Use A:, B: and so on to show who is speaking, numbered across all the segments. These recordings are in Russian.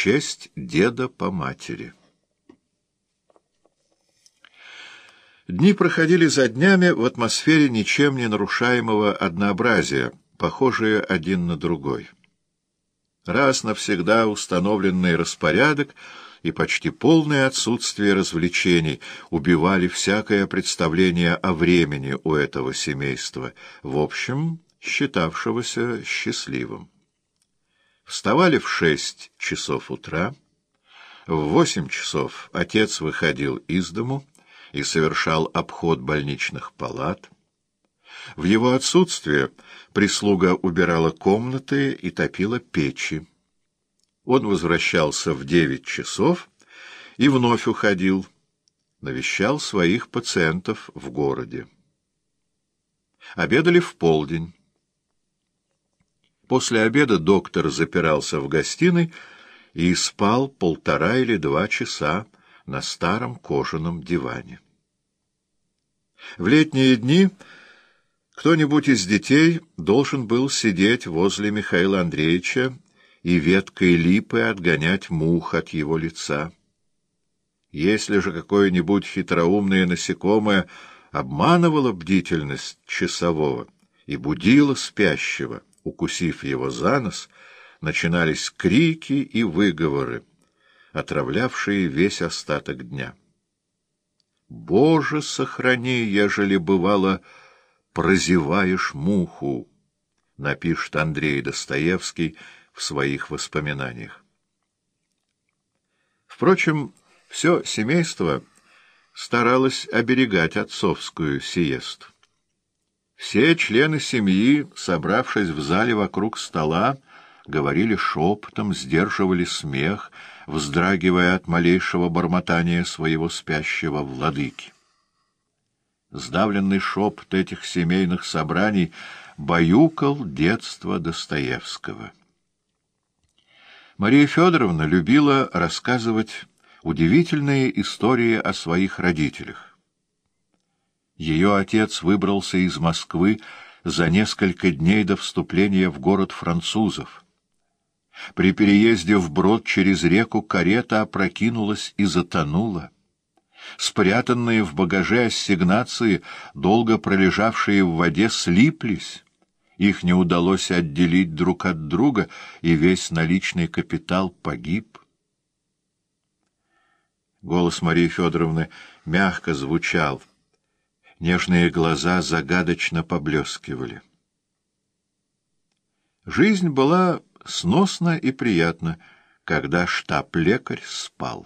A: честь деда по матери. Дни проходили за днями в атмосфере ничем не нарушаемого однообразия, похожие один на другой. Раз навсегда установленный распорядок и почти полное отсутствие развлечений убивали всякое представление о времени у этого семейства, в общем, считавшегося счастливым. Вставали в 6 часов утра, в 8 часов отец выходил из дому и совершал обход больничных палат. В его отсутствие прислуга убирала комнаты и топила печи. Он возвращался в 9 часов и вновь уходил, навещал своих пациентов в городе. Обедали в полдень. После обеда доктор запирался в гостиной и спал 1,5 или 2 часа на старом кожаном диване. В летние дни кто-нибудь из детей должен был сидеть возле Михаила Андреевича и веткой липы отгонять мух от его лица. Если же какое-нибудь хитроумное насекомое обманывало бдительность часового и будило спящего, укусив его за нос, начинались крики и выговоры, отравлявшие весь остаток дня. «Боже, сохрани, ежели, бывало, прозеваешь муху», — напишет Андрей Достоевский в своих воспоминаниях. Впрочем, все семейство старалось оберегать отцовскую сиесту. Все члены семьи, собравшись в зале вокруг стола, говорили шепотом, сдерживали смех, вздрагивая от малейшего бормотания своего спящего владыки. Сдавленный шепот этих семейных собраний баюкал детство Достоевского. Мария Федоровна любила рассказывать удивительные истории о своих родителях. Ее отец выбрался из Москвы за несколько дней до вступления в город французов. При переезде вброд через реку карета опрокинулась и затонула. Спрятанные в багаже ассигнации, долго пролежавшие в воде, слиплись. Их не удалось отделить друг от друга, и весь наличный капитал погиб. Голос Марии Федоровны мягко звучал. Нежные глаза загадочно поблескивали. Жизнь была сносна и приятна, когда штаб-лекарь спал.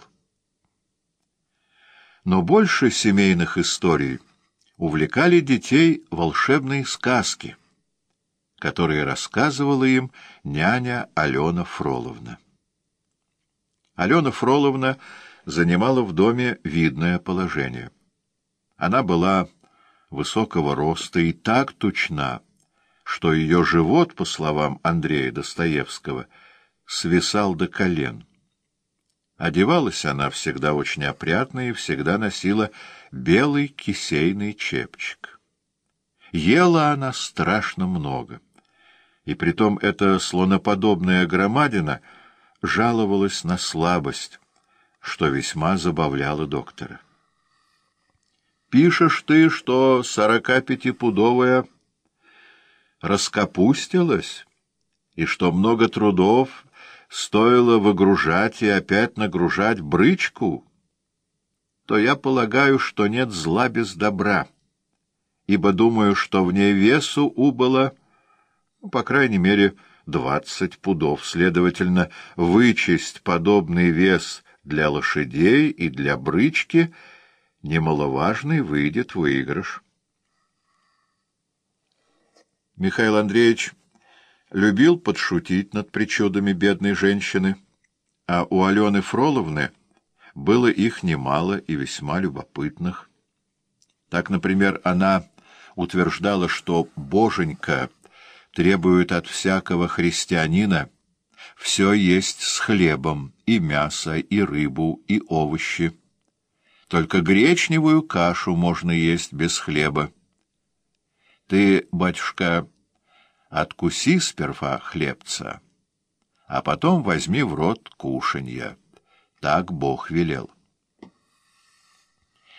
A: Но больше семейных историй увлекали детей волшебные сказки, которые рассказывала им няня Алена Фроловна. Алена Фроловна занимала в доме видное положение. Она была высокого роста и так тучна, что ее живот, по словам Андрея Достоевского, свисал до колен. Одевалась она всегда очень опрятно и всегда носила белый кисейный чепчик. Ела она страшно много, и притом эта слоноподобная громадина жаловалась на слабость, что весьма забавляло доктора. «Пишешь ты, что 45-пудовая раскапустилась, и что много трудов стоило выгружать и опять нагружать брычку, то я полагаю, что нет зла без добра, ибо думаю, что в ней весу убыло, по крайней мере, 20 пудов. Следовательно, вычесть подобный вес для лошадей и для брычки немаловажный выйдет выигрыш». Михаил Андреевич любил подшутить над причудами бедной женщины, а у Алены Фроловны было их немало и весьма любопытных. Так, например, она утверждала, что Боженька требует от всякого христианина все есть с хлебом, и мясо, и рыбу, и овощи. Только гречневую кашу можно есть без хлеба. Ты, батюшка, откуси сперва хлебца, а потом возьми в рот кушанья. Так Бог велел.